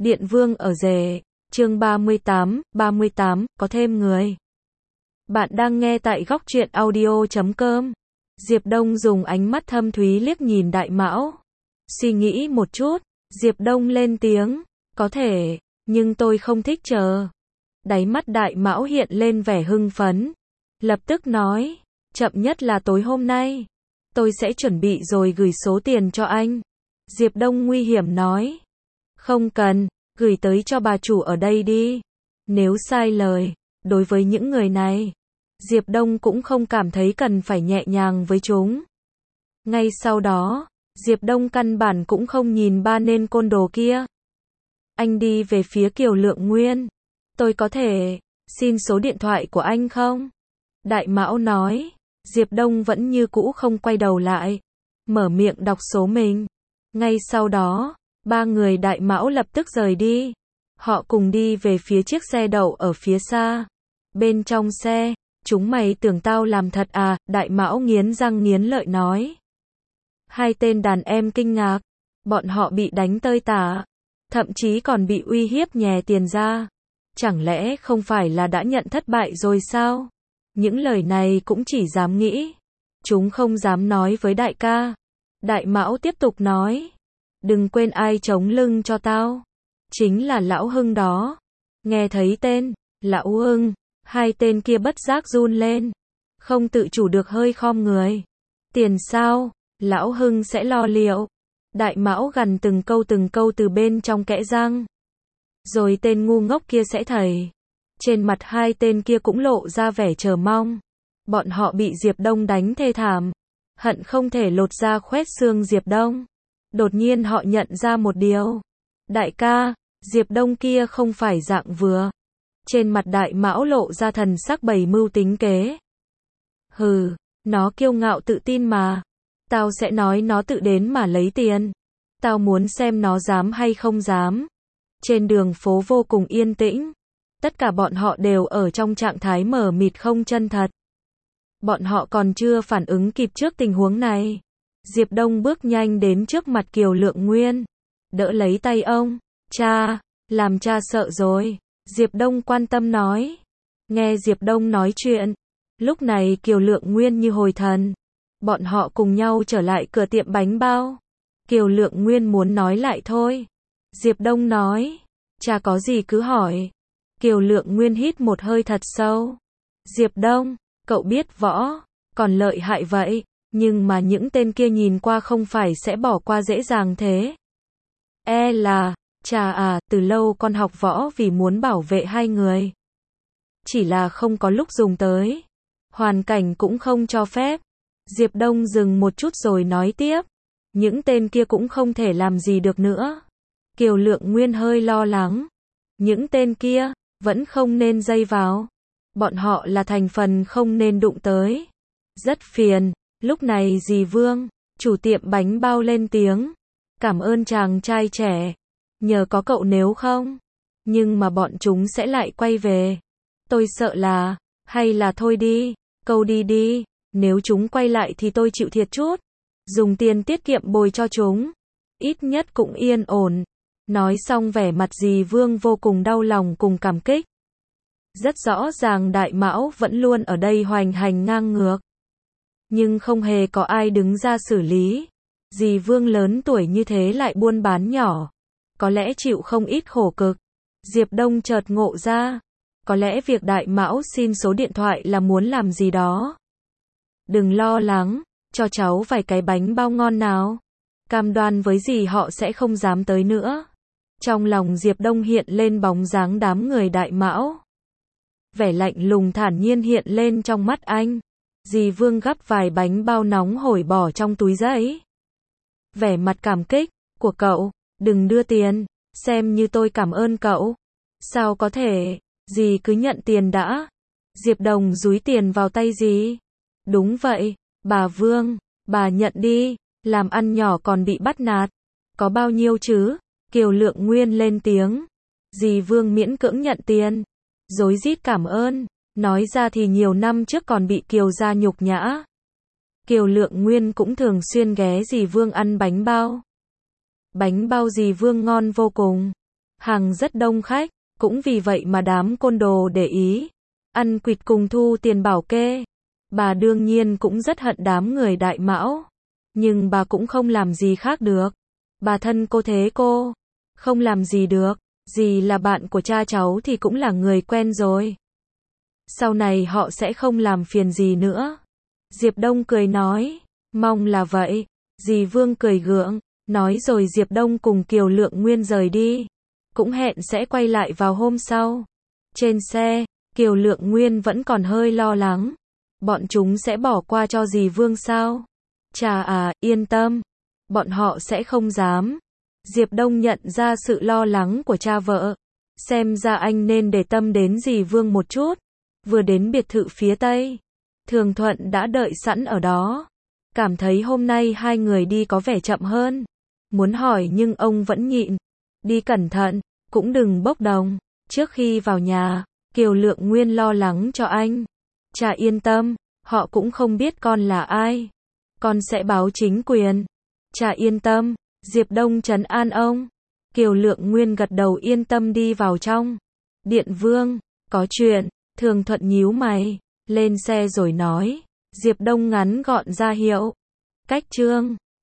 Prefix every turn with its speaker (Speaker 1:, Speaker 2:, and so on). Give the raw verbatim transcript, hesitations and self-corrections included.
Speaker 1: Điện Vương ở rể, chương ba mươi tám, ba mươi tám, có thêm người. Bạn đang nghe tại góc truyện audio chấm com. Diệp Đông dùng ánh mắt thâm thúy liếc nhìn Đại Mão. Suy nghĩ một chút, Diệp Đông lên tiếng, có thể, nhưng tôi không thích chờ. Đáy mắt Đại Mão hiện lên vẻ hưng phấn. Lập tức nói, chậm nhất là tối hôm nay. Tôi sẽ chuẩn bị rồi gửi số tiền cho anh. Diệp Đông nguy hiểm nói. Không cần, gửi tới cho bà chủ ở đây đi. Nếu sai lời, đối với những người này, Diệp Đông cũng không cảm thấy cần phải nhẹ nhàng với chúng. Ngay sau đó, Diệp Đông căn bản cũng không nhìn ba tên côn đồ kia. Anh đi về phía Kiều Lượng Nguyên. Tôi có thể xin số điện thoại của anh không? Đại Mão nói. Diệp Đông vẫn như cũ không quay đầu lại, mở miệng đọc số mình. Ngay sau đó, ba người Đại Mão lập tức rời đi. Họ cùng đi về phía chiếc xe đậu ở phía xa. Bên trong xe, chúng mày tưởng tao làm thật à? Đại Mão nghiến răng nghiến lợi nói. Hai tên đàn em kinh ngạc, bọn họ bị đánh tơi tả, thậm chí còn bị uy hiếp nhè tiền ra. Chẳng lẽ không phải là đã nhận thất bại rồi sao? Những lời này cũng chỉ dám nghĩ, chúng không dám nói với đại ca. Đại Mão tiếp tục nói, đừng quên ai chống lưng cho tao, chính là Lão Hưng đó. Nghe thấy tên Lão Hưng, hai tên kia bất giác run lên, không tự chủ được hơi khom người. Tiền sao? Lão Hưng sẽ lo liệu. Đại Mão gằn từng câu từng câu từ bên trong kẽ răng. Rồi tên ngu ngốc kia sẽ thầy. Trên mặt hai tên kia cũng lộ ra vẻ chờ mong. Bọn họ bị Diệp Đông đánh thê thảm, hận không thể lột da khoét xương Diệp Đông. Đột nhiên họ nhận ra một điều. Đại ca, Diệp Đông kia không phải dạng vừa. Trên mặt Đại Mão lộ ra thần sắc bày mưu tính kế. Hừ, nó kiêu ngạo tự tin mà. Tao sẽ nói nó tự đến mà lấy tiền. Tao muốn xem nó dám hay không dám. Trên đường phố vô cùng yên tĩnh. Tất cả bọn họ đều ở trong trạng thái mờ mịt không chân thật. Bọn họ còn chưa phản ứng kịp trước tình huống này. Diệp Đông bước nhanh đến trước mặt Kiều Lượng Nguyên, đỡ lấy tay ông. Cha, làm cha sợ rồi. Diệp Đông quan tâm nói. Nghe Diệp Đông nói chuyện, lúc này Kiều Lượng Nguyên như hồi thần. Bọn họ cùng nhau trở lại cửa tiệm bánh bao. Kiều Lượng Nguyên muốn nói lại thôi. Diệp Đông nói, cha có gì cứ hỏi. Kiều Lượng Nguyên hít một hơi thật sâu. Diệp Đông, cậu biết võ, còn lợi hại vậy, nhưng mà những tên kia nhìn qua không phải sẽ bỏ qua dễ dàng thế. E là, cha à, từ lâu con học võ vì muốn bảo vệ hai người. Chỉ là không có lúc dùng tới. Hoàn cảnh cũng không cho phép. Diệp Đông dừng một chút rồi nói tiếp. Những tên kia cũng không thể làm gì được nữa. Kiều Lượng Nguyên hơi lo lắng. Những tên kia vẫn không nên dây vào. Bọn họ là thành phần không nên đụng tới. Rất phiền. Lúc này dì Vương, chủ tiệm bánh bao lên tiếng. Cảm ơn chàng trai trẻ. Nhờ có cậu nếu không. Nhưng mà bọn chúng sẽ lại quay về. Tôi sợ là, hay là thôi đi, câu đi đi. Nếu chúng quay lại thì tôi chịu thiệt chút. Dùng tiền tiết kiệm bồi cho chúng. Ít nhất cũng yên ổn. Nói xong vẻ mặt dì Vương vô cùng đau lòng cùng cảm kích. Rất rõ ràng Đại Mão vẫn luôn ở đây hoành hành ngang ngược. Nhưng không hề có ai đứng ra xử lý. Dì Vương lớn tuổi như thế lại buôn bán nhỏ. Có lẽ chịu không ít khổ cực. Diệp Đông chợt ngộ ra. Có lẽ việc Đại Mão xin số điện thoại là muốn làm gì đó. Đừng lo lắng, cho cháu vài cái bánh bao ngon nào. Cam đoan với dì họ sẽ không dám tới nữa. Trong lòng Diệp Đông hiện lên bóng dáng đám người Đại Mão. Vẻ lạnh lùng thản nhiên hiện lên trong mắt anh. Dì Vương gắp vài bánh bao nóng hổi bỏ trong túi giấy. Vẻ mặt cảm kích của cậu, đừng đưa tiền, xem như tôi cảm ơn cậu. Sao có thể, dì cứ nhận tiền đã. Diệp Đồng dúi tiền vào tay dì. Đúng vậy, bà Vương, bà nhận đi, làm ăn nhỏ còn bị bắt nạt. Có bao nhiêu chứ? Kiều Lượng Nguyên lên tiếng. Dì Vương miễn cưỡng nhận tiền. Rối rít cảm ơn. Nói ra thì nhiều năm trước còn bị Kiều gia nhục nhã. Kiều Lượng Nguyên cũng thường xuyên ghé dì Vương ăn bánh bao. Bánh bao dì Vương ngon vô cùng. Hàng rất đông khách, cũng vì vậy mà đám côn đồ để ý, ăn quỵt cùng thu tiền bảo kê. Bà đương nhiên cũng rất hận đám người Đại Mão, nhưng bà cũng không làm gì khác được. Bà thân cô thế cô, không làm gì được, dì là bạn của cha cháu thì cũng là người quen rồi. Sau này họ sẽ không làm phiền gì nữa. Diệp Đông cười nói, mong là vậy. Dì Vương cười gượng, nói rồi Diệp Đông cùng Kiều Lượng Nguyên rời đi, cũng hẹn sẽ quay lại vào hôm sau. Trên xe, Kiều Lượng Nguyên vẫn còn hơi lo lắng. Bọn chúng sẽ bỏ qua cho dì Vương sao? Chà à, yên tâm, bọn họ sẽ không dám. Diệp Đông nhận ra sự lo lắng của cha vợ. Xem ra anh nên để tâm đến dì Vương một chút. Vừa đến biệt thự phía Tây, Thường Thuận đã đợi sẵn ở đó. Cảm thấy hôm nay hai người đi có vẻ chậm hơn. Muốn hỏi nhưng ông vẫn nhịn. Đi cẩn thận, cũng đừng bốc đồng. Trước khi vào nhà, Kiều Lượng Nguyên lo lắng cho anh. Cha yên tâm, họ cũng không biết con là ai. Con sẽ báo chính quyền. Cha yên tâm, Diệp Đông trấn an ông. Kiều Lượng Nguyên gật đầu yên tâm đi vào trong. Điện Vương, có chuyện. Thường Thuận nhíu mày, lên xe rồi nói. Diệp Đông ngắn gọn ra hiệu. Cách chương